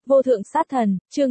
Vô thượng sát thần, chương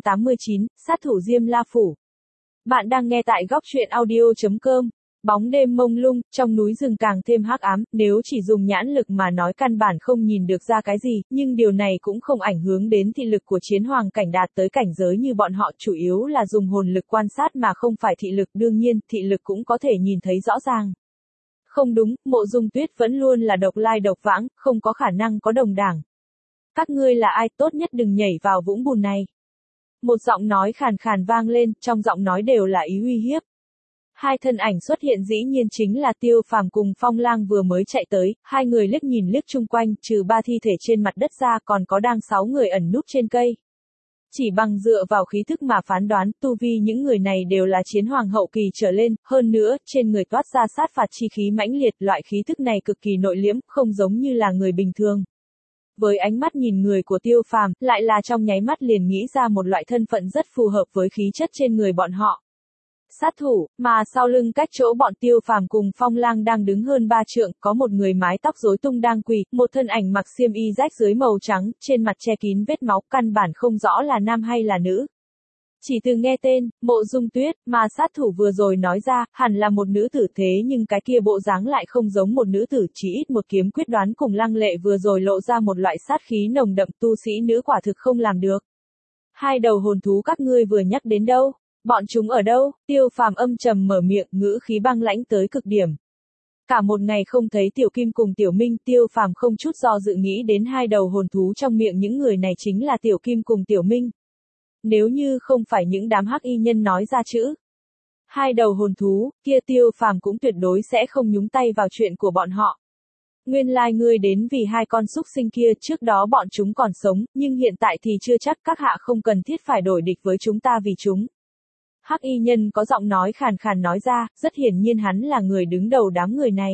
589, sát thủ Diêm La Phủ. Bạn đang nghe tại góc truyện audio.com. Bóng đêm mông lung, trong núi rừng càng thêm hắc ám, nếu chỉ dùng nhãn lực mà nói căn bản không nhìn được ra cái gì, nhưng điều này cũng không ảnh hưởng đến thị lực của chiến hoàng cảnh đạt tới cảnh giới như bọn họ, chủ yếu là dùng hồn lực quan sát mà không phải thị lực, đương nhiên, thị lực cũng có thể nhìn thấy rõ ràng. Không đúng, Mộ Dung Tuyết vẫn luôn là độc lai độc vãng, không có khả năng có đồng đảng. Các ngươi là ai, tốt nhất đừng nhảy vào vũng bùn này. Một giọng nói khàn khàn vang lên, trong giọng nói đều là ý uy hiếp. Hai thân ảnh xuất hiện dĩ nhiên chính là Tiêu Phàm cùng Phong Lang vừa mới chạy tới, hai người liếc nhìn liếc chung quanh, trừ ba thi thể trên mặt đất ra còn có đang 6 người ẩn núp trên cây. Chỉ bằng dựa vào khí thức mà phán đoán, tu vi những người này đều là chiến hoàng hậu kỳ trở lên, hơn nữa, trên người toát ra sát phạt chi khí mãnh liệt, loại khí thức này cực kỳ nội liễm, không giống như là người bình thường. Với ánh mắt nhìn người của Tiêu Phàm, lại là trong nháy mắt liền nghĩ ra một loại thân phận rất phù hợp với khí chất trên người bọn họ. Sát thủ, mà sau lưng cách chỗ bọn Tiêu Phàm cùng Phong Lang đang đứng hơn 3 trượng, có một người mái tóc rối tung đang quỳ, một thân ảnh mặc xiêm y rách dưới màu trắng, trên mặt che kín vết máu, căn bản không rõ là nam hay là nữ. Chỉ từ nghe tên, Mộ Dung Tuyết, mà sát thủ vừa rồi nói ra, hẳn là một nữ tử, thế nhưng cái kia bộ dáng lại không giống một nữ tử, chỉ ít một kiếm quyết đoán cùng lăng lệ vừa rồi lộ ra một loại sát khí nồng đậm, tu sĩ nữ quả thực không làm được. Hai đầu hồn thú các ngươi vừa nhắc đến đâu? Bọn chúng ở đâu? Tiêu Phàm âm trầm mở miệng, ngữ khí băng lãnh tới cực điểm. Cả một ngày không thấy Tiểu Kim cùng Tiểu Minh, Tiêu Phàm không chút do dự nghĩ đến hai đầu hồn thú trong miệng những người này chính là Tiểu Kim cùng Tiểu Minh. Nếu như không phải những đám hắc y nhân nói ra chữ hai đầu hồn thú, kia Tiêu Phàm cũng tuyệt đối sẽ không nhúng tay vào chuyện của bọn họ. Nguyên lai ngươi đến vì hai con súc sinh kia, trước đó bọn chúng còn sống, nhưng hiện tại thì chưa chắc, các hạ không cần thiết phải đổi địch với chúng ta vì chúng. Hắc y nhân có giọng nói khàn khàn nói ra, rất hiển nhiên hắn là người đứng đầu đám người này.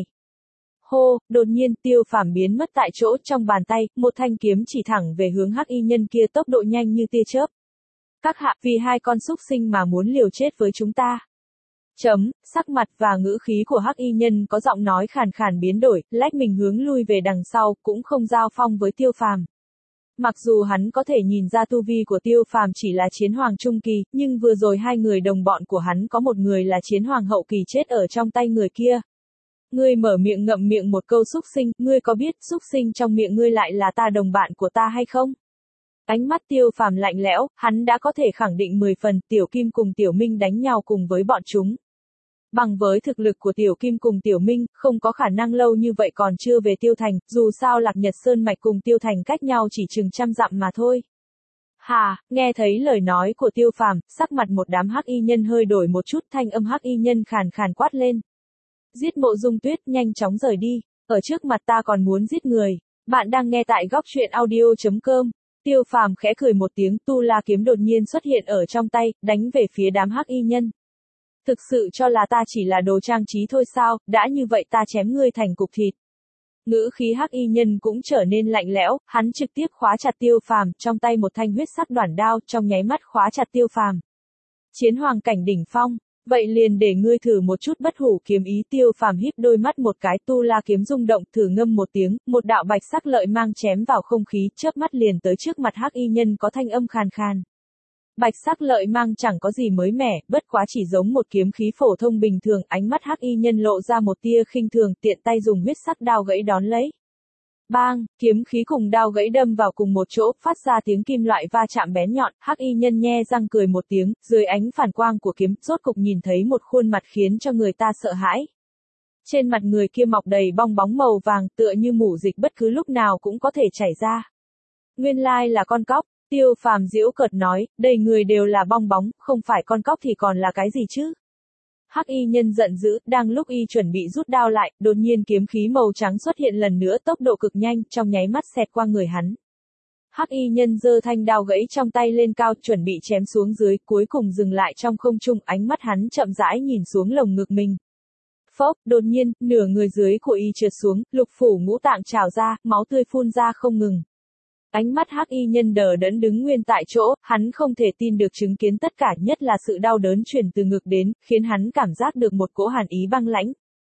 Hô, đột nhiên Tiêu Phàm biến mất tại chỗ, trong bàn tay, một thanh kiếm chỉ thẳng về hướng hắc y nhân kia, tốc độ nhanh như tia chớp. Các hạ, vì hai con súc sinh mà muốn liều chết với chúng ta. Sắc mặt và ngữ khí của hắc y nhân có giọng nói khàn khàn biến đổi, lách mình hướng lui về đằng sau, cũng không giao phong với Tiêu Phàm. Mặc dù hắn có thể nhìn ra tu vi của Tiêu Phàm chỉ là chiến hoàng trung kỳ, nhưng vừa rồi hai người đồng bọn của hắn có một người là chiến hoàng hậu kỳ chết ở trong tay người kia. Ngươi mở miệng ngậm miệng một câu xúc sinh, ngươi có biết xúc sinh trong miệng ngươi lại là ta đồng bạn của ta hay không? Ánh mắt Tiêu Phàm lạnh lẽo, hắn đã có thể khẳng định 10 phần, Tiểu Kim cùng Tiểu Minh đánh nhau cùng với bọn chúng. Bằng với thực lực của Tiểu Kim cùng Tiểu Minh, không có khả năng lâu như vậy còn chưa về Tiêu Thành, dù sao Lạc Nhật Sơn Mạch cùng Tiêu Thành cách nhau chỉ chừng 100 dặm mà thôi. Hà, nghe thấy lời nói của Tiêu Phàm, sắc mặt một đám hắc y nhân hơi đổi một chút, thanh âm hắc y nhân khàn khàn quát lên. Giết Mộ Dung Tuyết, nhanh chóng rời đi, ở trước mặt ta còn muốn giết người. Bạn đang nghe tại góc truyện audio.com. Tiêu Phàm khẽ cười một tiếng, tu la kiếm đột nhiên xuất hiện ở trong tay, đánh về phía đám hắc y nhân. Thực sự cho là ta chỉ là đồ trang trí thôi sao, đã như vậy ta chém ngươi thành cục thịt. Ngữ khí hắc y nhân cũng trở nên lạnh lẽo, hắn trực tiếp khóa chặt Tiêu Phàm, trong tay một thanh huyết sắc đoản đao, trong nháy mắt khóa chặt Tiêu Phàm. Chiến hoàng cảnh đỉnh phong, vậy liền để ngươi thử một chút bất hủ kiếm ý. Tiêu Phàm híp đôi mắt một cái, tu la kiếm rung động, thử ngâm một tiếng, một đạo bạch sắc lợi mang chém vào không khí, chớp mắt liền tới trước mặt hắc y nhân có thanh âm khàn khàn. Bạch sắc lợi mang chẳng có gì mới mẻ, bất quá chỉ giống một kiếm khí phổ thông bình thường, ánh mắt hắc y nhân lộ ra một tia khinh thường, tiện tay dùng huyết sắc đao gãy đón lấy. Bang, kiếm khí cùng đao gãy đâm vào cùng một chỗ, phát ra tiếng kim loại va chạm bén nhọn, hắc y nhân nhe răng cười một tiếng, dưới ánh phản quang của kiếm, rốt cục nhìn thấy một khuôn mặt khiến cho người ta sợ hãi. Trên mặt người kia mọc đầy bong bóng màu vàng, tựa như mủ dịch bất cứ lúc nào cũng có thể chảy ra. Nguyên lai là con cóc. Tiêu Phàm giễu cợt nói, đầy người đều là bong bóng, không phải con cóc thì còn là cái gì chứ? Hắc y nhân giận dữ, đang lúc y chuẩn bị rút đao lại, đột nhiên kiếm khí màu trắng xuất hiện lần nữa, tốc độ cực nhanh, trong nháy mắt xẹt qua người hắn. Hắc y nhân giơ thanh đao gãy trong tay lên cao, chuẩn bị chém xuống dưới, cuối cùng dừng lại trong không trung, ánh mắt hắn chậm rãi nhìn xuống lồng ngực mình. Phốc, đột nhiên, nửa người dưới của y trượt xuống, lục phủ ngũ tạng trào ra, máu tươi phun ra không ngừng. Ánh mắt hắc y nhân đờ đẫn đứng nguyên tại chỗ, hắn không thể tin được chứng kiến tất cả, nhất là sự đau đớn truyền từ ngực đến, khiến hắn cảm giác được một cỗ hàn ý băng lãnh.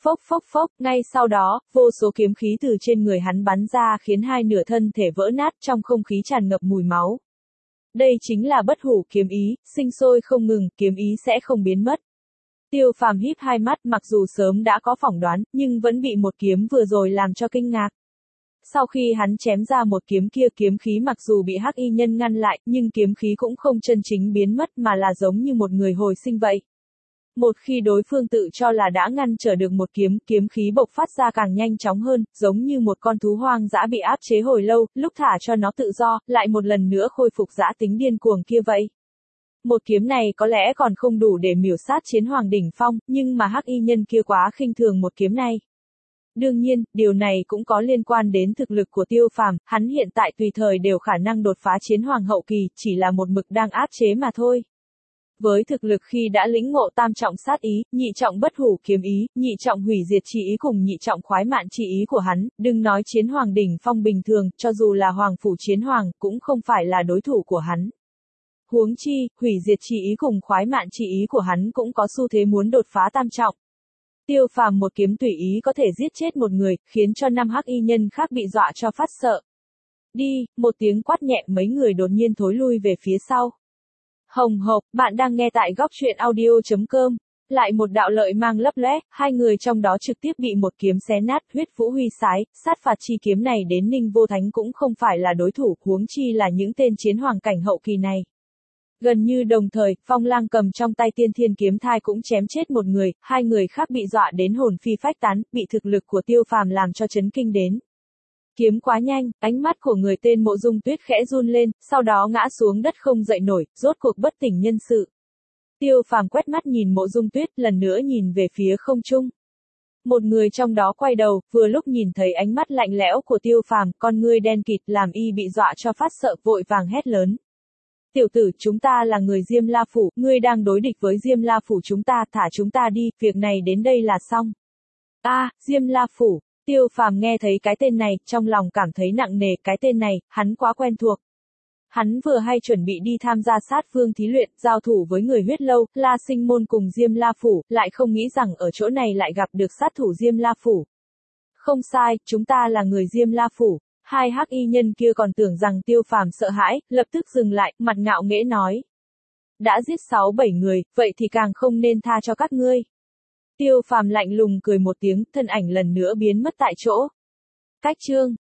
Phốc phốc phốc, ngay sau đó, vô số kiếm khí từ trên người hắn bắn ra khiến hai nửa thân thể vỡ nát trong không khí tràn ngập mùi máu. Đây chính là bất hủ kiếm ý, sinh sôi không ngừng, kiếm ý sẽ không biến mất. Tiêu Phàm híp hai mắt mặc dù sớm đã có phỏng đoán, nhưng vẫn bị một kiếm vừa rồi làm cho kinh ngạc. Sau khi hắn chém ra một kiếm kia, kiếm khí mặc dù bị hắc y nhân ngăn lại, nhưng kiếm khí cũng không chân chính biến mất mà là giống như một người hồi sinh vậy. Một khi đối phương tự cho là đã ngăn trở được một kiếm, kiếm khí bộc phát ra càng nhanh chóng hơn, giống như một con thú hoang dã bị áp chế hồi lâu, lúc thả cho nó tự do, lại một lần nữa khôi phục dã tính điên cuồng kia vậy. Một kiếm này có lẽ còn không đủ để miểu sát chiến hoàng đỉnh phong, nhưng mà hắc y nhân kia quá khinh thường một kiếm này. Đương nhiên, điều này cũng có liên quan đến thực lực của Tiêu Phàm, hắn hiện tại tùy thời đều khả năng đột phá chiến hoàng hậu kỳ, chỉ là một mực đang áp chế mà thôi. Với thực lực khi đã lĩnh ngộ tam trọng sát ý, nhị trọng bất hủ kiếm ý, nhị trọng hủy diệt chi ý cùng nhị trọng khoái mạn chi ý của hắn, đừng nói chiến hoàng đỉnh phong bình thường, cho dù là hoàng phủ chiến hoàng, cũng không phải là đối thủ của hắn. Huống chi, hủy diệt chi ý cùng khoái mạn chi ý của hắn cũng có xu thế muốn đột phá tam trọng. Tiêu Phàm một kiếm tùy ý có thể giết chết một người, khiến cho 5 hắc y nhân khác bị dọa cho phát sợ. Đi, một tiếng quát nhẹ, mấy người đột nhiên thối lui về phía sau. Hồng hộc, bạn đang nghe tại góc truyện audio.com. Lại một đạo lợi mang lấp lóe, hai người trong đó trực tiếp bị một kiếm xé nát, huyết vũ huy sái, sát phạt chi kiếm này đến Ninh Vô Thánh cũng không phải là đối thủ, huống chi là những tên chiến hoàng cảnh hậu kỳ này. Gần như đồng thời, Phong Lang cầm trong tay Tiên Thiên kiếm thai cũng chém chết một người, hai người khác bị dọa đến hồn phi phách tán, bị thực lực của Tiêu Phàm làm cho chấn kinh đến. Kiếm quá nhanh, ánh mắt của người tên Mộ Dung Tuyết khẽ run lên, sau đó ngã xuống đất không dậy nổi, rốt cuộc bất tỉnh nhân sự. Tiêu Phàm quét mắt nhìn Mộ Dung Tuyết, lần nữa nhìn về phía không trung. Một người trong đó quay đầu, vừa lúc nhìn thấy ánh mắt lạnh lẽo của Tiêu Phàm, con ngươi đen kịt làm y bị dọa cho phát sợ, vội vàng hét lớn. Tiểu tử, chúng ta là người Diêm La Phủ, ngươi đang đối địch với Diêm La Phủ chúng ta, thả chúng ta đi, việc này đến đây là xong. Diêm La Phủ. Tiêu Phàm nghe thấy cái tên này, trong lòng cảm thấy nặng nề, cái tên này, hắn quá quen thuộc. Hắn vừa hay chuẩn bị đi tham gia sát phương thí luyện, giao thủ với người huyết lâu, La Sinh Môn cùng Diêm La Phủ, lại không nghĩ rằng ở chỗ này lại gặp được sát thủ Diêm La Phủ. Không sai, chúng ta là người Diêm La Phủ. Hai hắc y nhân kia còn tưởng rằng Tiêu Phàm sợ hãi, lập tức dừng lại, mặt ngạo nghễ nói. Đã giết 6-7 người, vậy thì càng không nên tha cho các ngươi. Tiêu Phàm lạnh lùng cười một tiếng, thân ảnh lần nữa biến mất tại chỗ. Cách chương